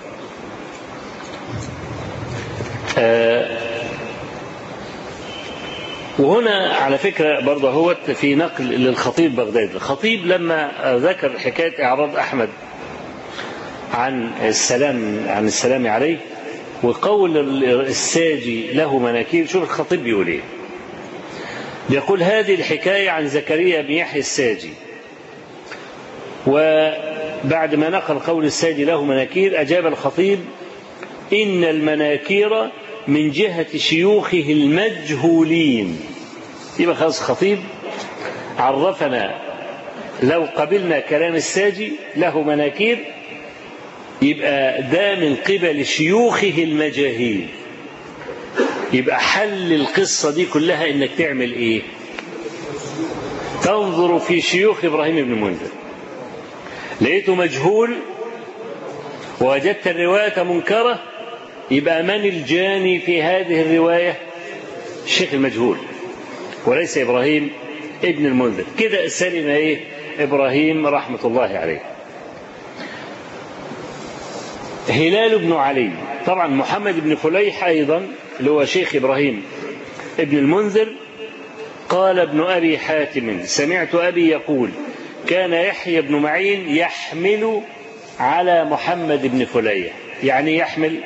وهنا على فكرة برضه هو في نقل للخطيب بغداد. الخطيب لما ذكر حكاية إعراض أحمد عن السلام عليه وقول الساجي له مناكير، شوف الخطيب بيقول ايه. بيقول هذه الحكاية عن زكريا بن يحيى الساجي، وبعد ما نقل قول الساجي له مناكير أجاب الخطيب إن المناكير من جهة شيوخه المجهولين. يبقى خلاص الخطيب عرفنا لو قبلنا كلام الساجي له مناكير يبقى ده من قبل شيوخه المجاهيل. يبقى حل القصة دي كلها انك تعمل ايه؟ تنظر في شيوخ ابراهيم بن المنذر، لقيته مجهول ووجدت الرواية منكرة، يبقى من الجاني في هذه الرواية؟ الشيخ المجهول وليس إبراهيم ابن المنذر. كده سلم إبراهيم رحمة الله عليه. هلال بن علي، طبعا محمد بن فليح أيضا اللي هو شيخ إبراهيم ابن المنذر، قال ابن أبي حاتم سمعت أبي يقول كان يحيى بن معين يحمل على محمد بن فليح. يعني يحمل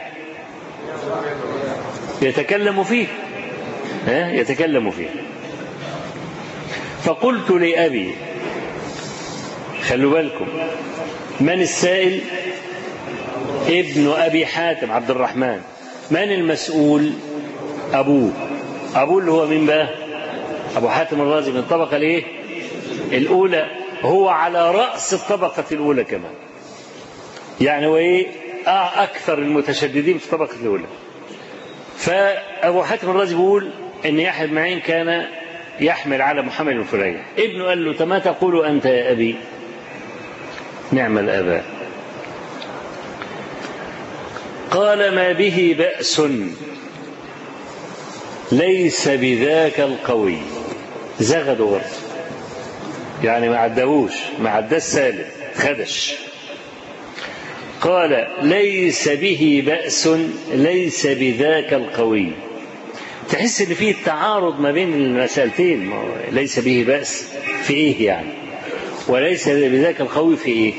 يتكلم فيه، يتكلم فيه. فقلت لأبي، خلوا بالكم من السائل؟ ابن أبي حاتم عبد الرحمن. من المسؤول؟ أبوه اللي هو من بقى؟ أبو حاتم الرازي من الطبقة الأولى، هو على رأس الطبقة الأولى كمان، يعني هو أكثر المتشددين في الطبقة الأولى. فأبو حاتم الرازي بيقول إن يحيى بن معين كان يحمل على محمد بن فليح. ابنه قال له ما تقول أنت يا أبي؟ نعم الآباء. قال ما به بأس ليس بذاك القوي. زغد ورد يعني ما عداهوش، ما عداش سالم، خدش. قال ليس به بأس ليس بذاك القوي. تحس ان فيه التعارض ما بين المسألتين. ليس به بأس في ايه يعني؟ وليس بذاك القوي في ايه؟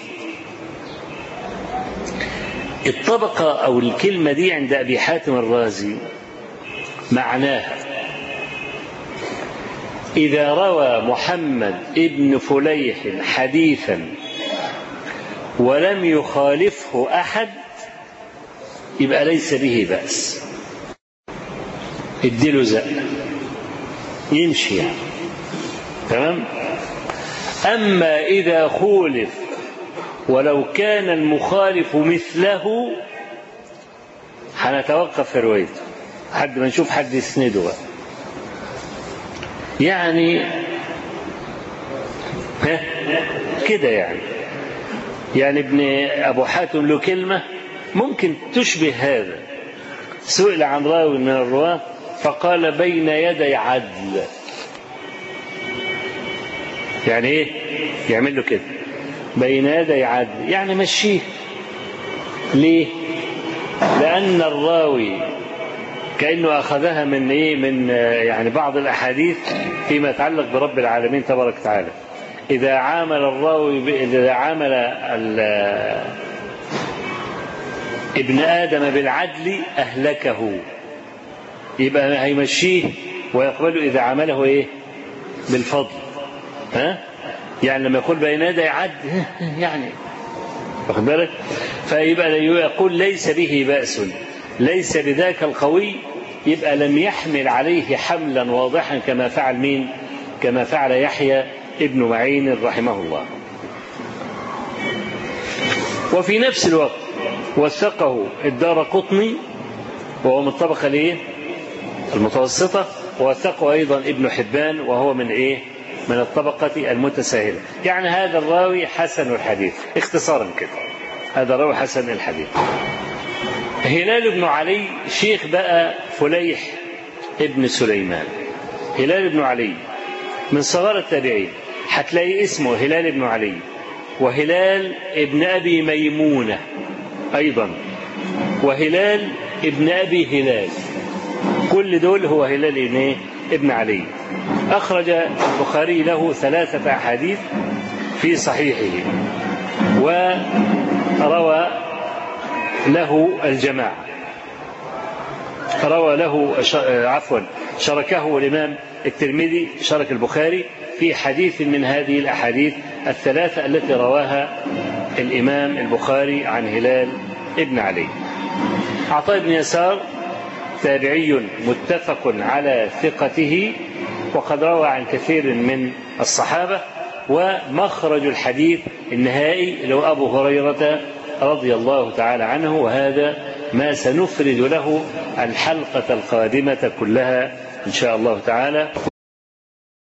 الطبقة او الكلمة دي عند ابي حاتم الرازي معناها إذا روى محمد ابن فليح حديثا ولم يخالفه أحد يبقى ليس به بأس، اديله زقة يمشي يعني. تمام. أما إذا خولف ولو كان المخالف مثله هنتوقف في روايته حد ما نشوف حد يسنده بقى. يعني كده يعني ابن أبو حاتم له كلمة ممكن تشبه هذا. سئل عن راوي من الرواة فقال بين يدي عدل. يعني ايه؟ يعمل له كده بين يدي عدل يعني مشيه. ليه؟ لأن الراوي كأنه أخذها من من يعني بعض الأحاديث فيما يتعلق برب العالمين تبارك وتعالى. إذا عامل الراوي إذا عامل ابن آدم بالعدل أهلكه، يبقى هيمشيه ويقبله إذا عمله بالفضل. يعني لما يقول بين يدي عدل يعني واخد بالك، فيبقى يقول ليس به بأس، ليس بذاك القوي، يبقى لم يحمل عليه حملا واضحا كما فعل مين؟ كما فعل يحيى ابن معين رحمه الله. وفي نفس الوقت وثقه الدارقطني وهو من الطبقة المتوسطة، ووثقه أيضا ابن حبان وهو من من الطبقة المتساهلة. يعني هذا الراوي حسن الحديث اختصارا كده، هذا الراوي حسن الحديث. هلال بن علي شيخ بقى فليح ابن سليمان. هلال بن علي من صغار التابعين، هتلاقي اسمه هلال بن علي وهلال ابن أبي ميمونة أيضا وهلال ابن أبي هلال، كل دول هو هلال ابن علي. أخرج البخاري له 3 أحاديث في صحيحه، وروى له الجماعة، روى له شركه الإمام الترمذي، شرك البخاري في حديث من هذه الأحاديث 3 التي رواها الإمام البخاري عن هلال ابن علي. عطاء بن يسار تابعي متفق على ثقته، وقد روى عن كثير من الصحابة، ومخرج الحديث النهائي لو أبو هريرة رضي الله تعالى عنه. وهذا ما سنفرد له الحلقة القادمة كلها إن شاء الله تعالى.